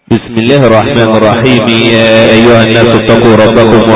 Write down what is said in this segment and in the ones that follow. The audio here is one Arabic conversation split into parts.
بسم الله الرحمن الرحيم. يا أيها الناس اتقوا ربكم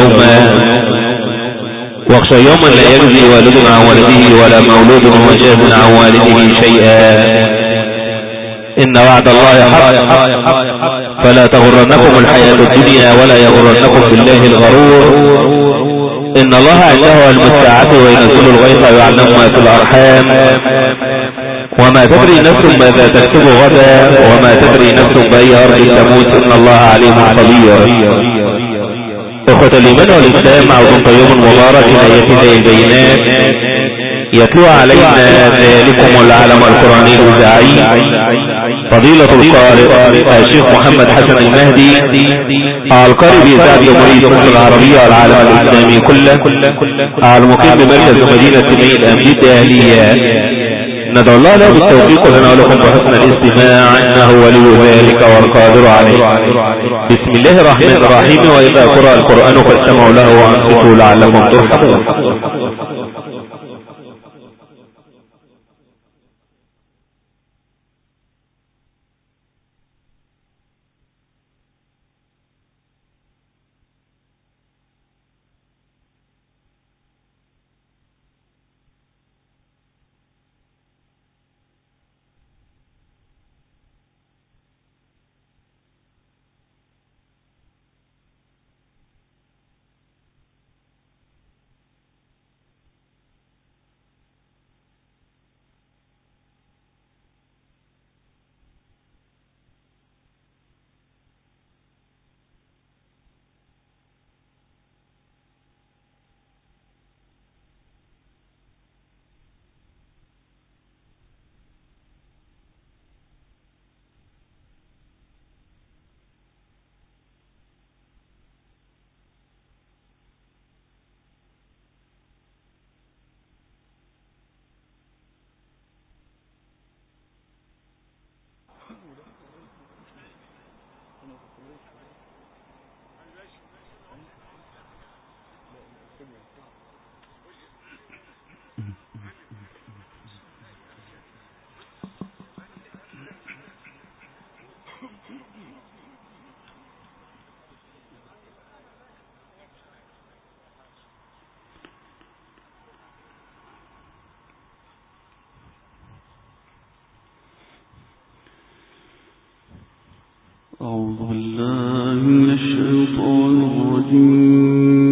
واخشوا يوما لا يجزي والد عن ولده ولا مولود هو جاز عن والده شيئا، إن وعد الله حق فلا تغرنكم الحياة الدنيا ولا يغرنكم بالله الغرور، إن الله عنده علم الساعة وينزل الغيث ويعلم ما في الأرحام وما تدري نفس ماذا تكتب غدا وما تدري نفس بأي أرض تموت، إن الله عليم خبير. أخوة الإيمان والإسلام، عوض طيب مبارك آيات الله البينات يتلو علينا ذلكم العلم القرآني الإذاعي فضيلة القارئ الشيخ محمد حسن المهدي القارئ بإذاعة جمهورية مصر العربية والعالم الإسلامي كله، المقيم بمركز مدينة ميل أمجد أهلية. ندعو الله له بالتوفيق لنا ولكم بحسن الاستماع، إنه ولي ذلك والقادر عليه. بسم الله الرحمن الرحيم. وإذا قرأ القرآن فاستمعوا له وأنصتوا لعلكم ترحمون. أعوذ بالله من الشيطان الرجيم.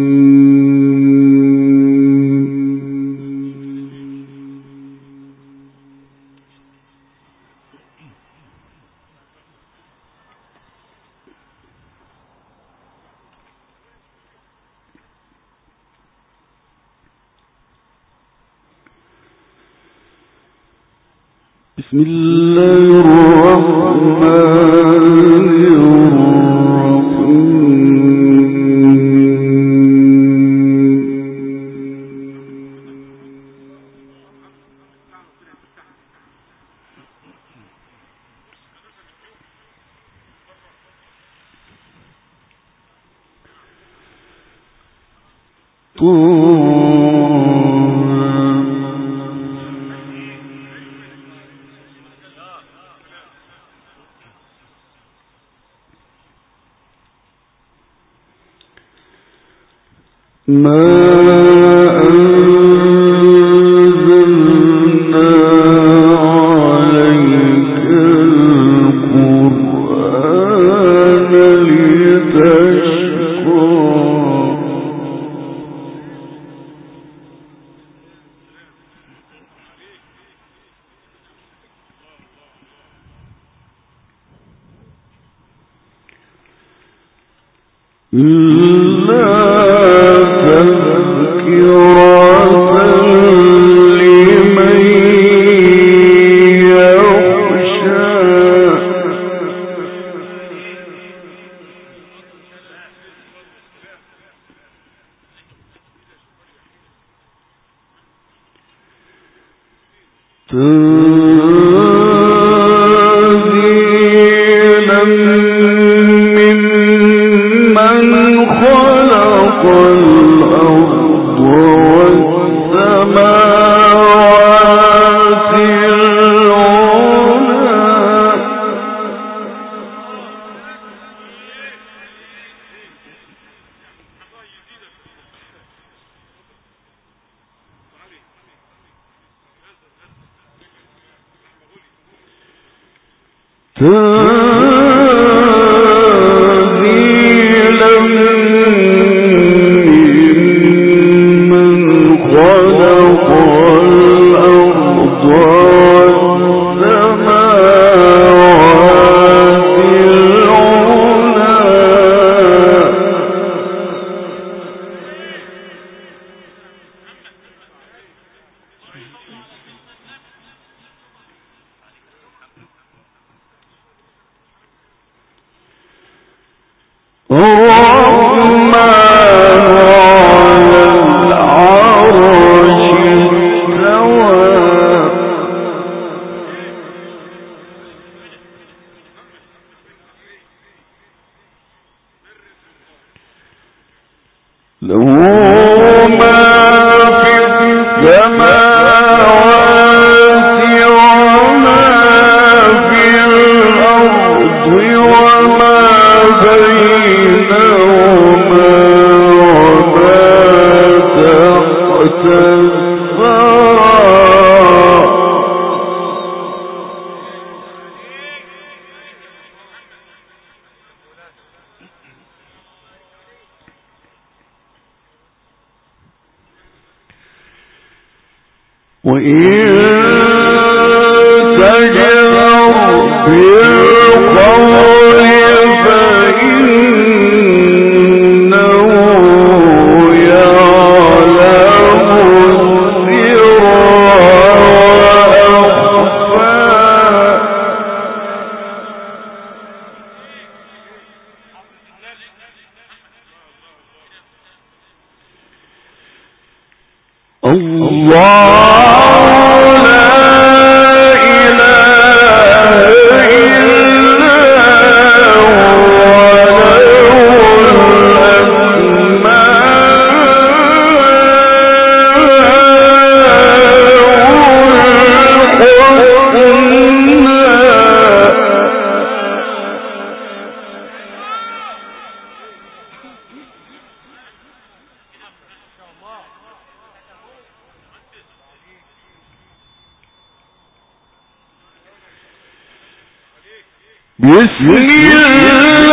بسم الله الرحمن ما أنزلنا عليك القرآن لتشقى بسم الله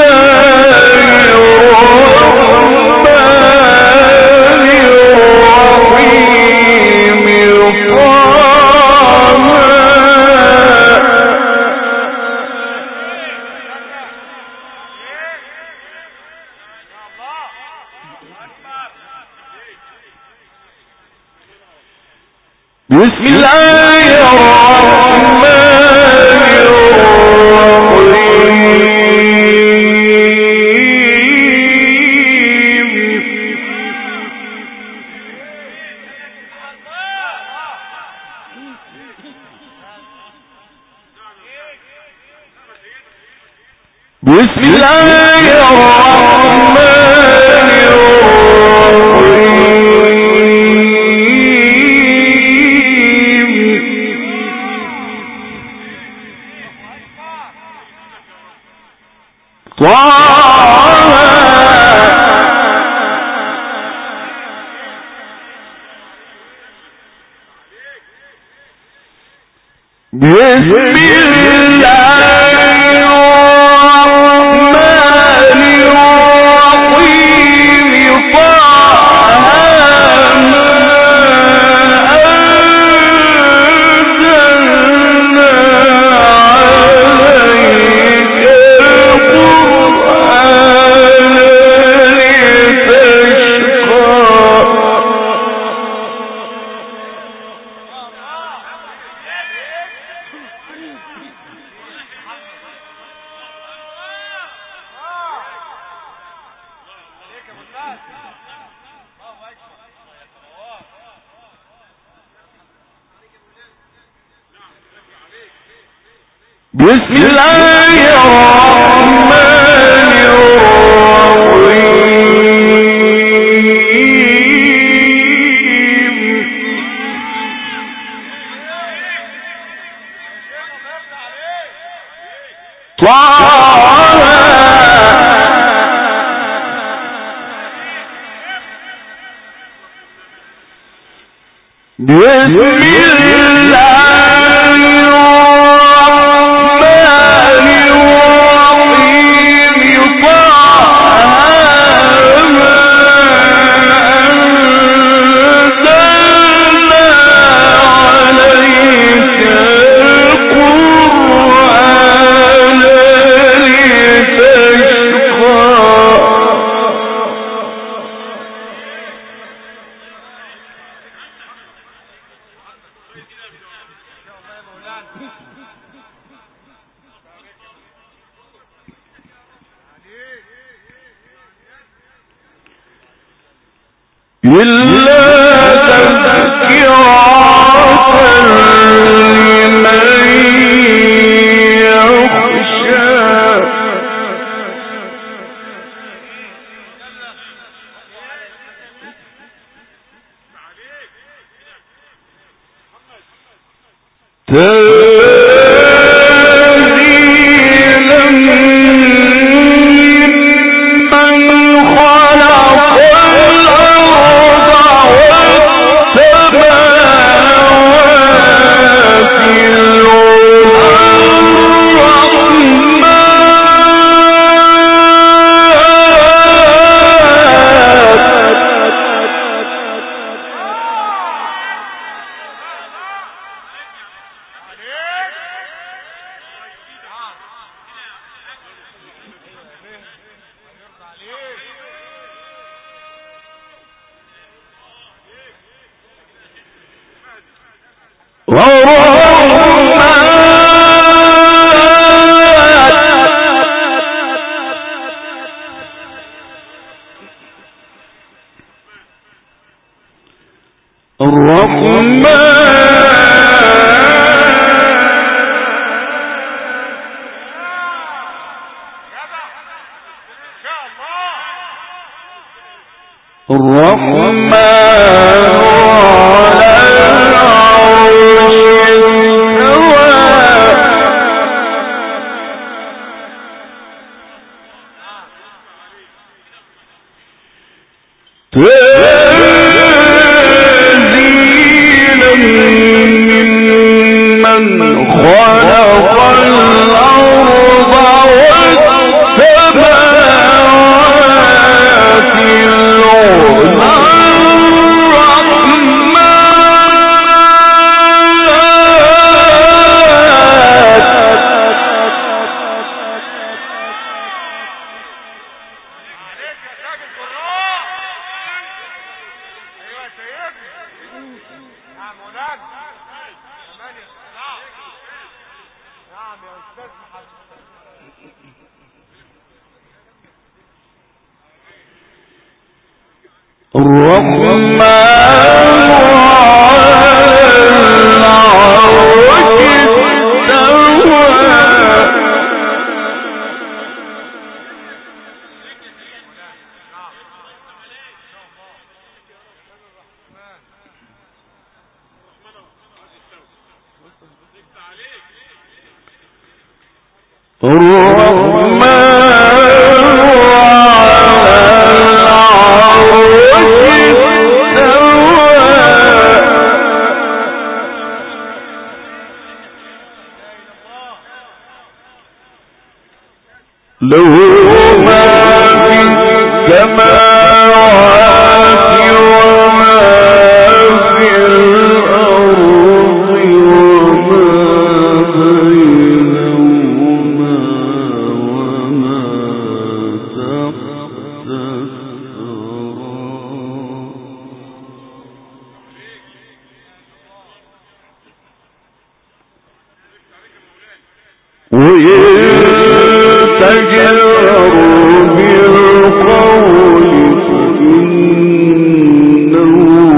بسم الله الرحمن الرحيم إلا تذكرة لمن يخشى تنزيلا ممن خلق الأرض والسماوات الرحمن على العرش استوى تنزيلا ممن خلق الأرض والسماوات الرحمن له ما في السماوات وما في الأرض وما بينهما وما تحت الثرى تجهر بالقول فإنه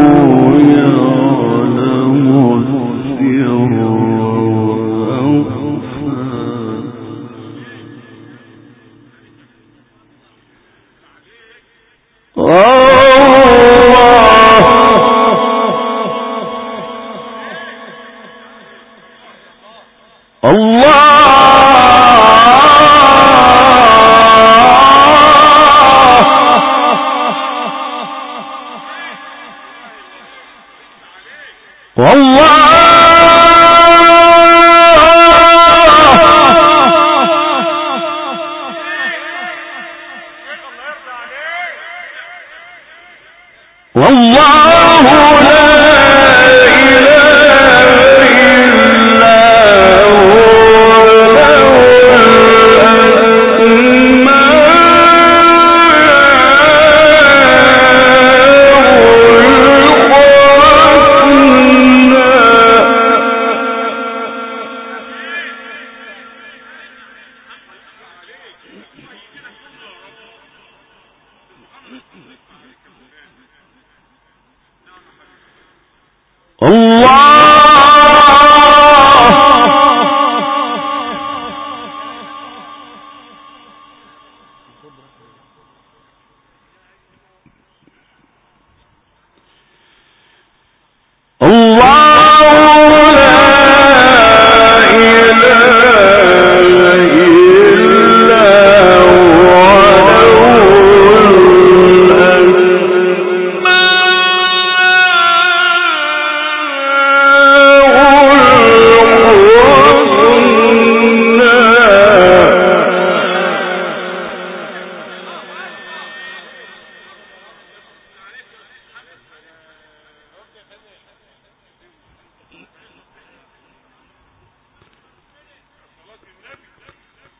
يعلم السر وأخفى الله والله لا إله إلا هو له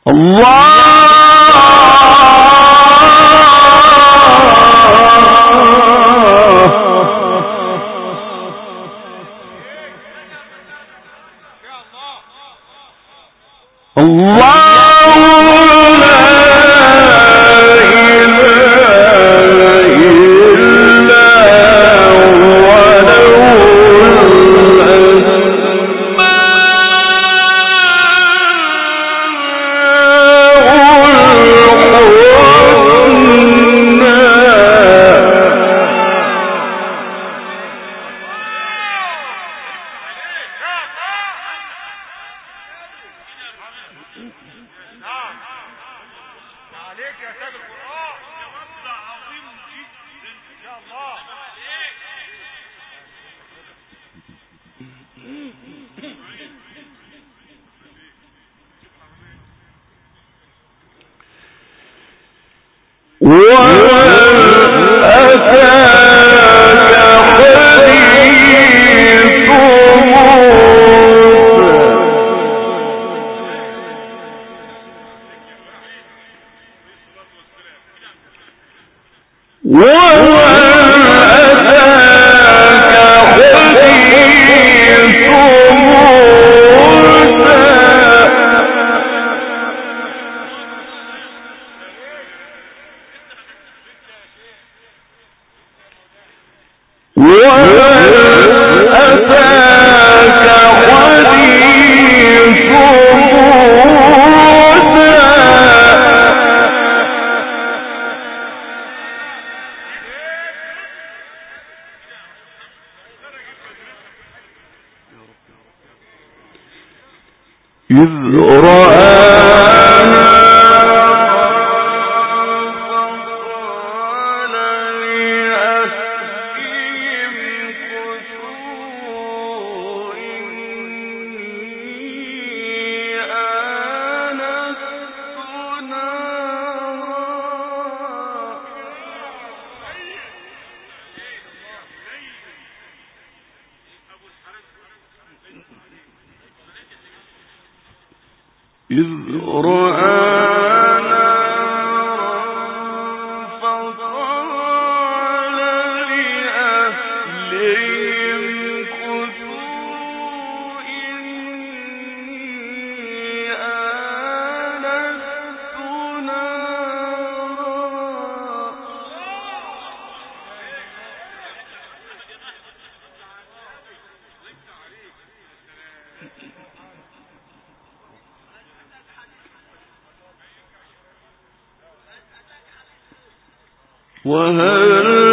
وهل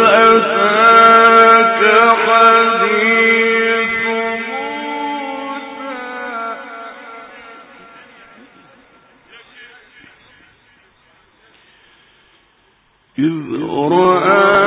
أتاك حديث موسى إذ رأى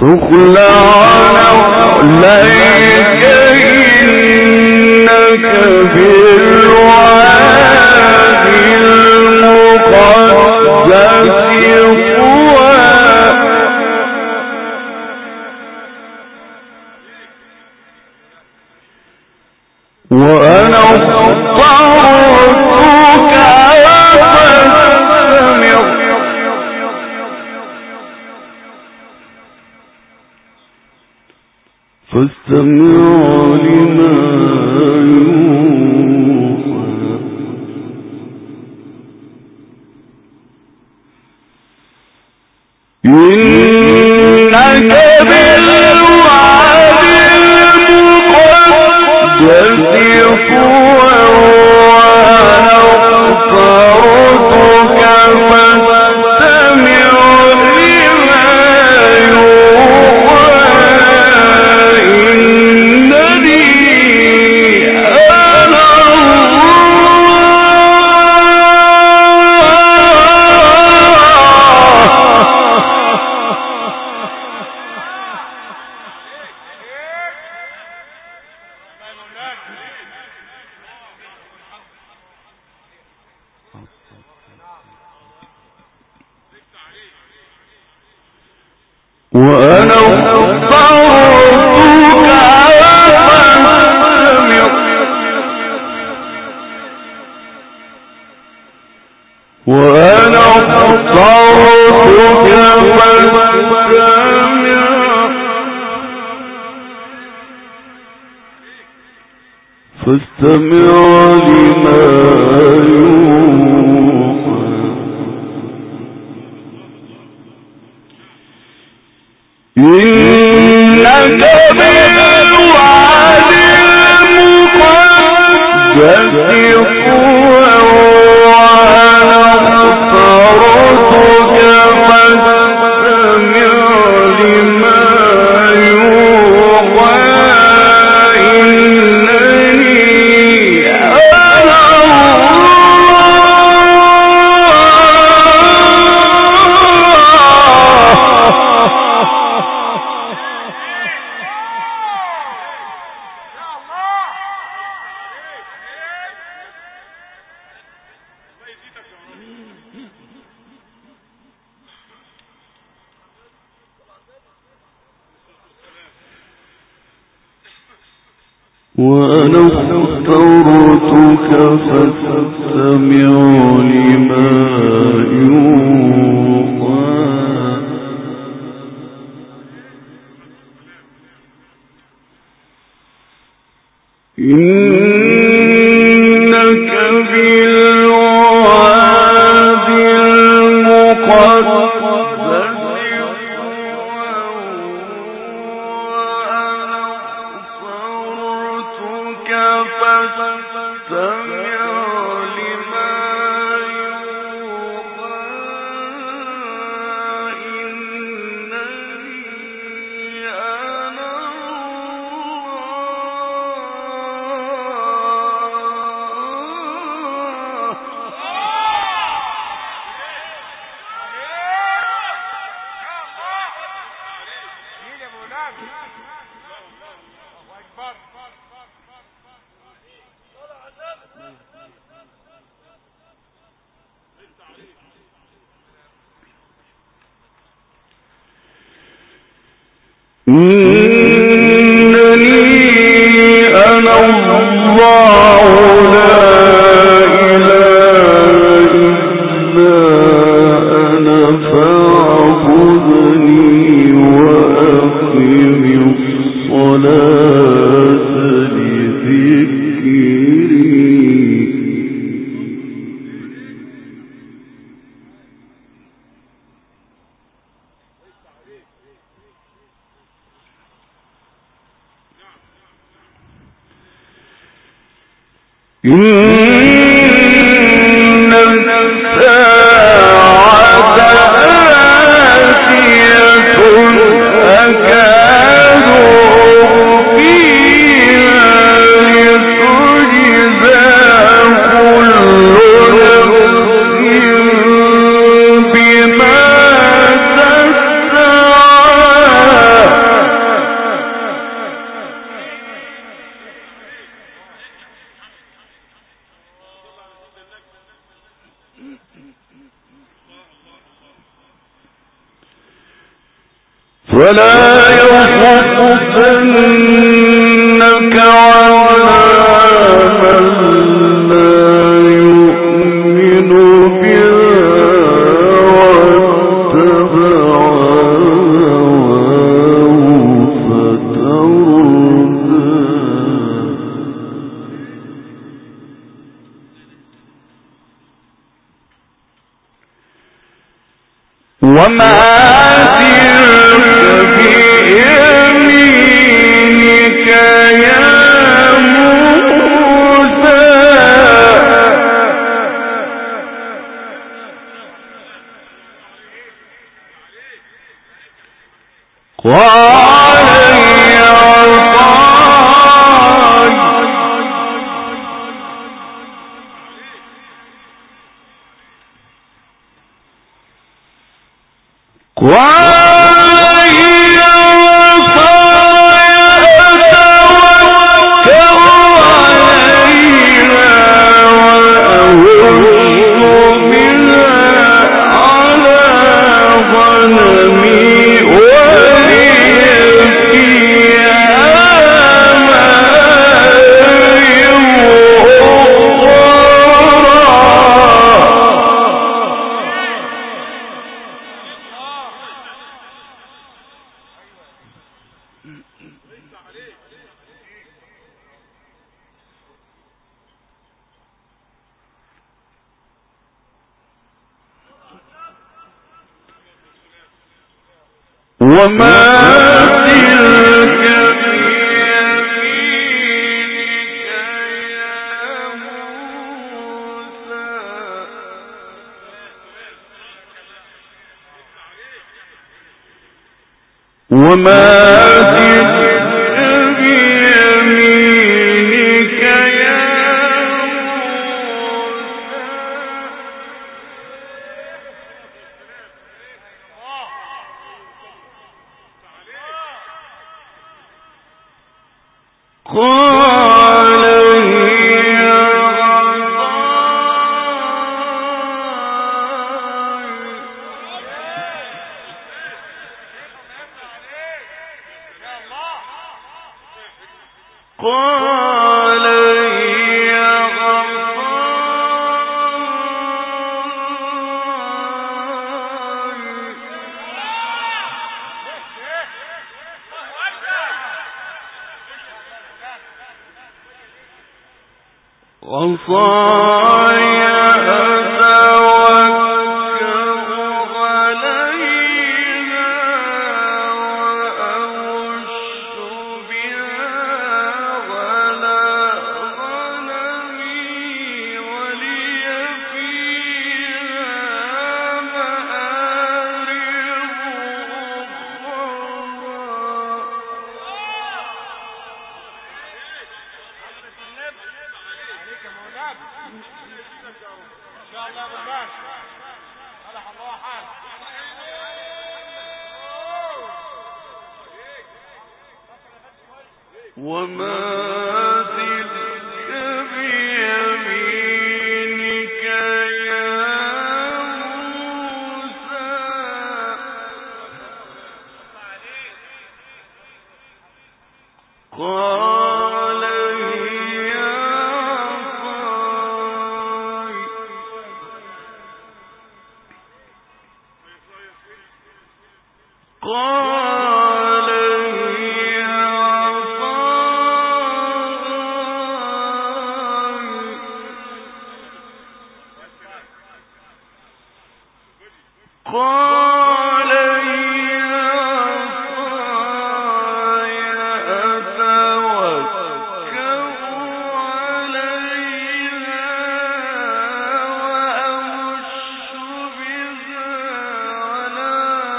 فاخلع عليك إنك إنك بالوعد المقدس طوى وأنا اخترتك فاستمع لما يوحى إنني أنا وأنا اخترتك فاستمع وأنا اخترتك فاستمع لما يوحى إنك بالوعد المقدس طوى وأنا اخترتك فاستمع لما يوحى إنني أنا وأنا اخترتك فاستمع لما يوحى إنك بالوعد المقدس إنني أنا الله لا إله إلا أنا فاعبدني وأقم الصلاة لذكري إن الساعة آتية أكاد أخفيها لتجزى كل نفس بما تسعى فلا يصدنك عذاب من لا يؤمن بها واتبع هواه فتردى وما تلك بيمينك يا موسى قال هي عصاي وما تلك بيمينك يا موسى وما تلك بيمينك يا قال هي عصاي قال هي عصاي أتوكل عليها وأهش بها على غنمي ولي فيها مآرب وما تلك بيمينك يا موسى قال هي عصاي قال هي عصاي قال هي عصاي أتوكل عليها وأهش بها على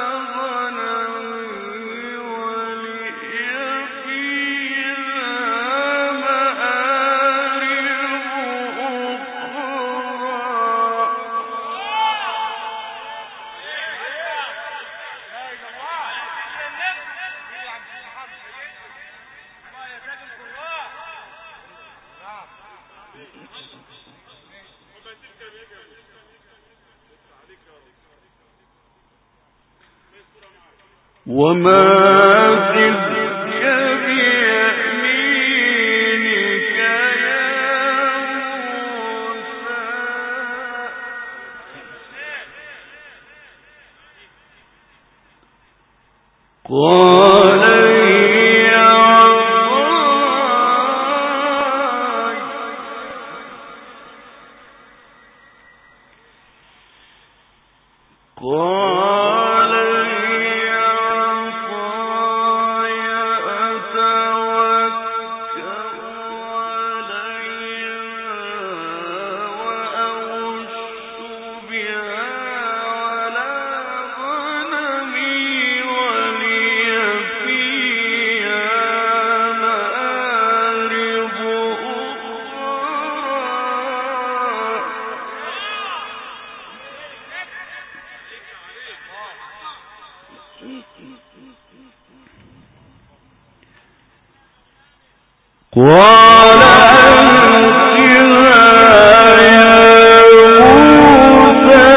غنمي ولي فيها مآرب وما تلك بيمينك يا موسى قال هي عصاي قال قال ألقها يا موسى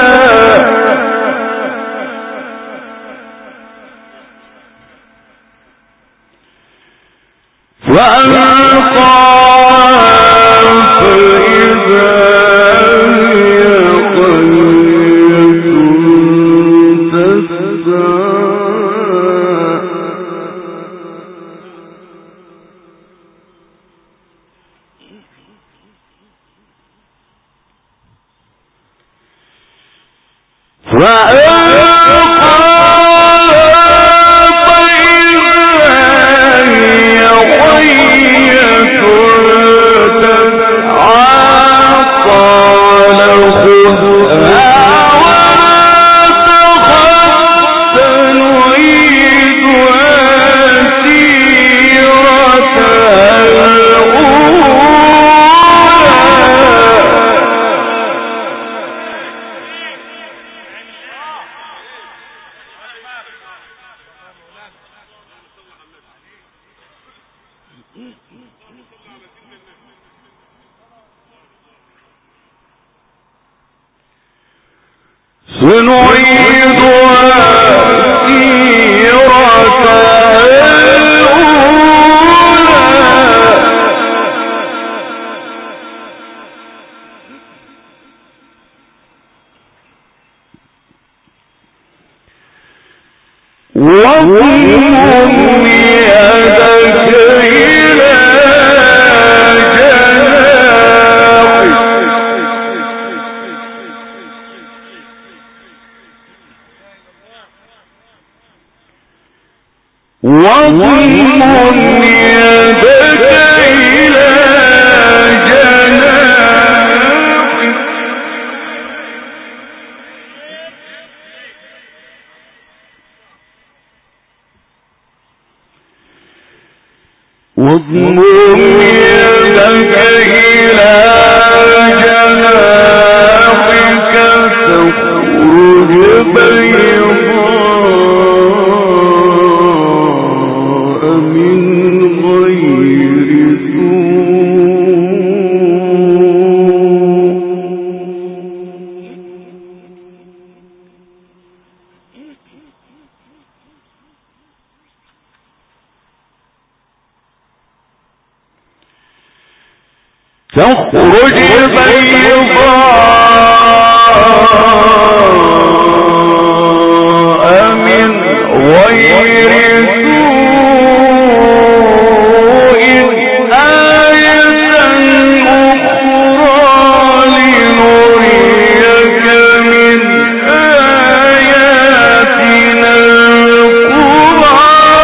فألقاها فإذا هي حية تسعى واضمم يدك إلى جناحك واضمم يدك إلى جناحك واضمم يدك إلى جناحك تخرج بيضاء من غير تخرج بيضاء من غير سوء آية أخرى لنريك من آياتنا الكبرى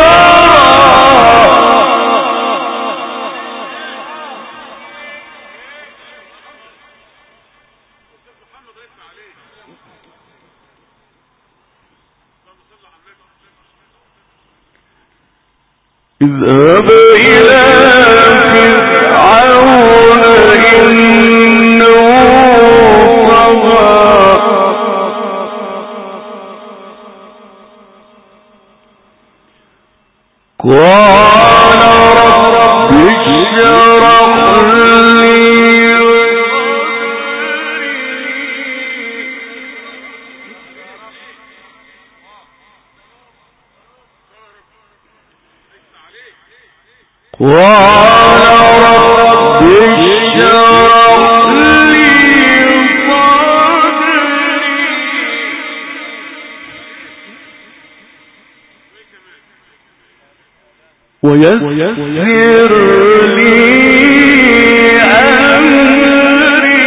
اذهب إلى فرعون إنه طغى قال رب اشرح لي قال رب اشرح لي صدري ويسر لي أمري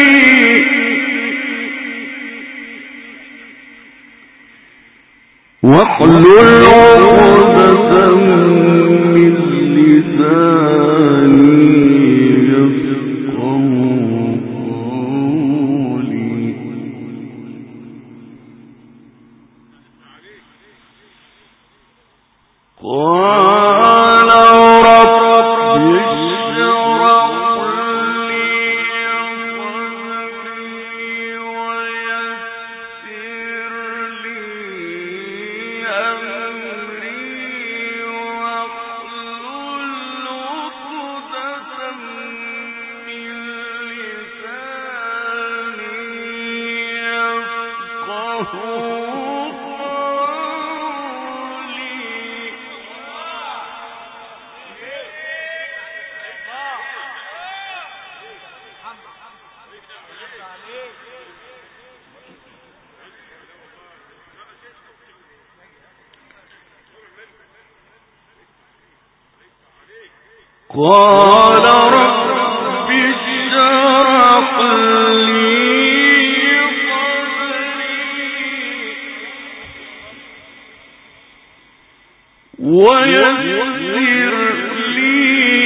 واحلل عقدة من لساني يفقهوا قولي قال رب اشرح لي صدري ويسر لي أمري قال رب اشرح لي صدري ويسر لي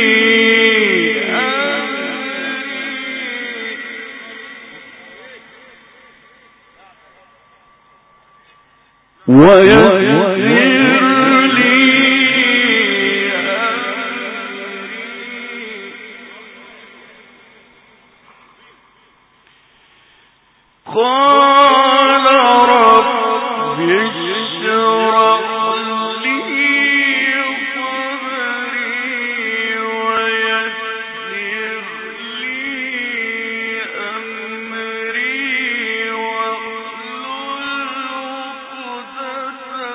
قال رب اشرح لي صدري ويسر لي أمري واحلل عقدة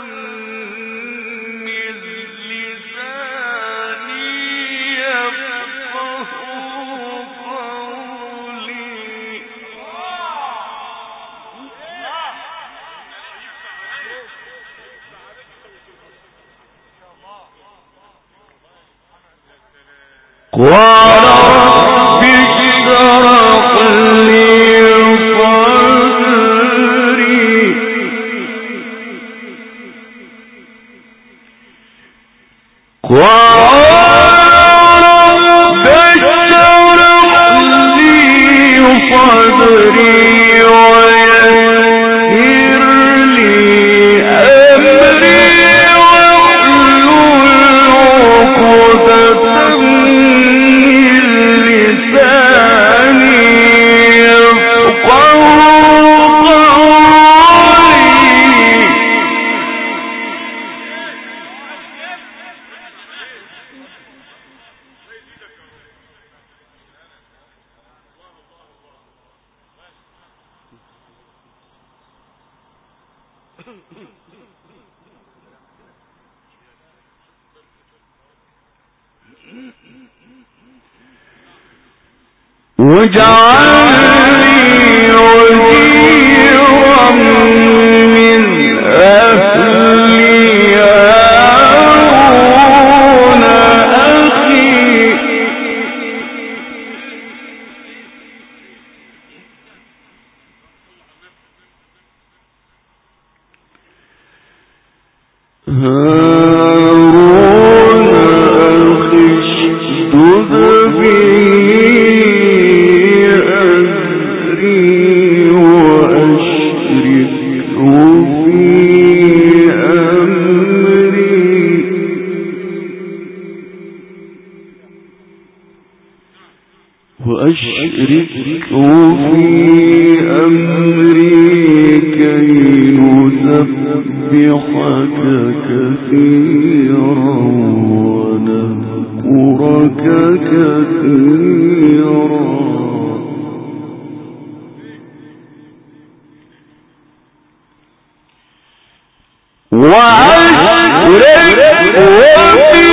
من لساني يفقهوا قولي قال رب اشرح لي صدري قال رب اشرح لي صدري ويسر لي أمري واحلل عقدة واجعلني وزيرا من أهلي هارون أخي وأشركه في أمري كي نسبحك كثيرا ونذكرك كثيرا وأشركه في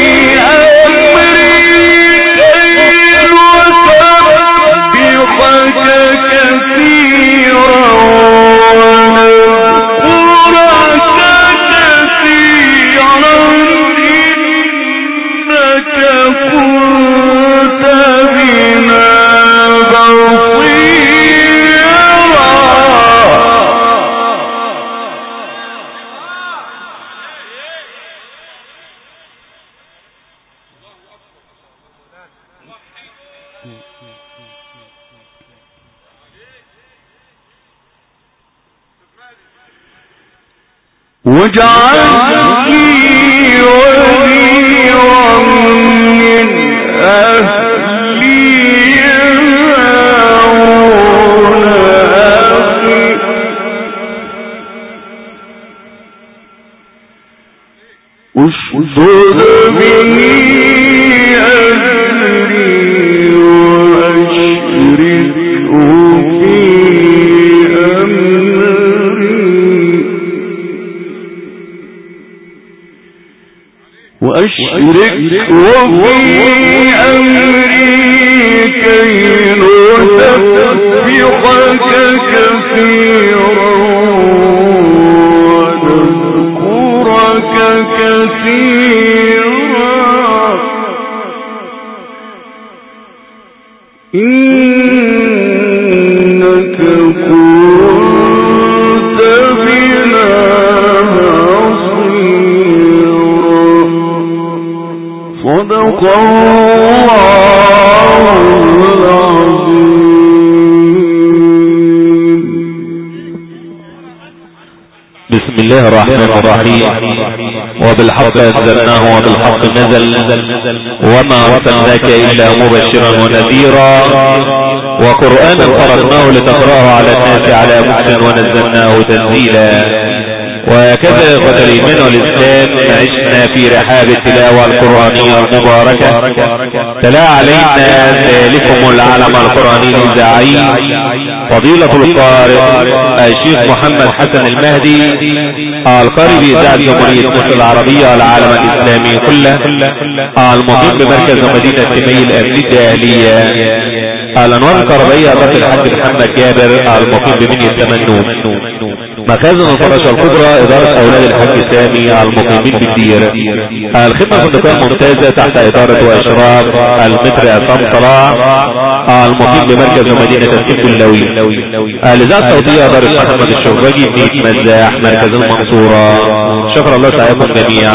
واجعلني وزيرا من أهلي هارون أخي اشدد به أزري وأشركه في أمري كي نسبحك كثيرا ونذكرك كثيرا بسم الله الرحمن الرحيم. وبالحق انزلناه وبالحق نزل وما ارسلناك الا مبشرا ونذيرا وقرآنا فرقناه لتقرأه على الناس على مكث ونزلناه تنزيلا. وهكذا يا اخوة الايمان والاسلام عشنا في رحاب التلاوة القرآنية المباركة. تلا علينا ذلكم العلم القرآني الاذاعي فضيلة القارئ الشيخ محمد حسن المهدي القارئ بإذاعة جمهورية مصر العربية العالم الإسلامي كله، المقيم بمركز مدينة سمي الأمنية الأهلية، الأنوار الكهربائية ضد الحاج محمد جابر المقيم بمنيا التمنون، مخازن الفراشة الكبرى إدارة أولاد الحاج سامي المقيمين بالدير. الخدمة الفندقية ممتازة تحت إدارة وإشراف المتر عصام صلاح المقيم بمركز مدينة السنبلاوي. الإذاعة الصوتية دار الشيخ محمد الشربجي بنية مزاح مركز المنصورة. شكر الله سعيكم جميعا.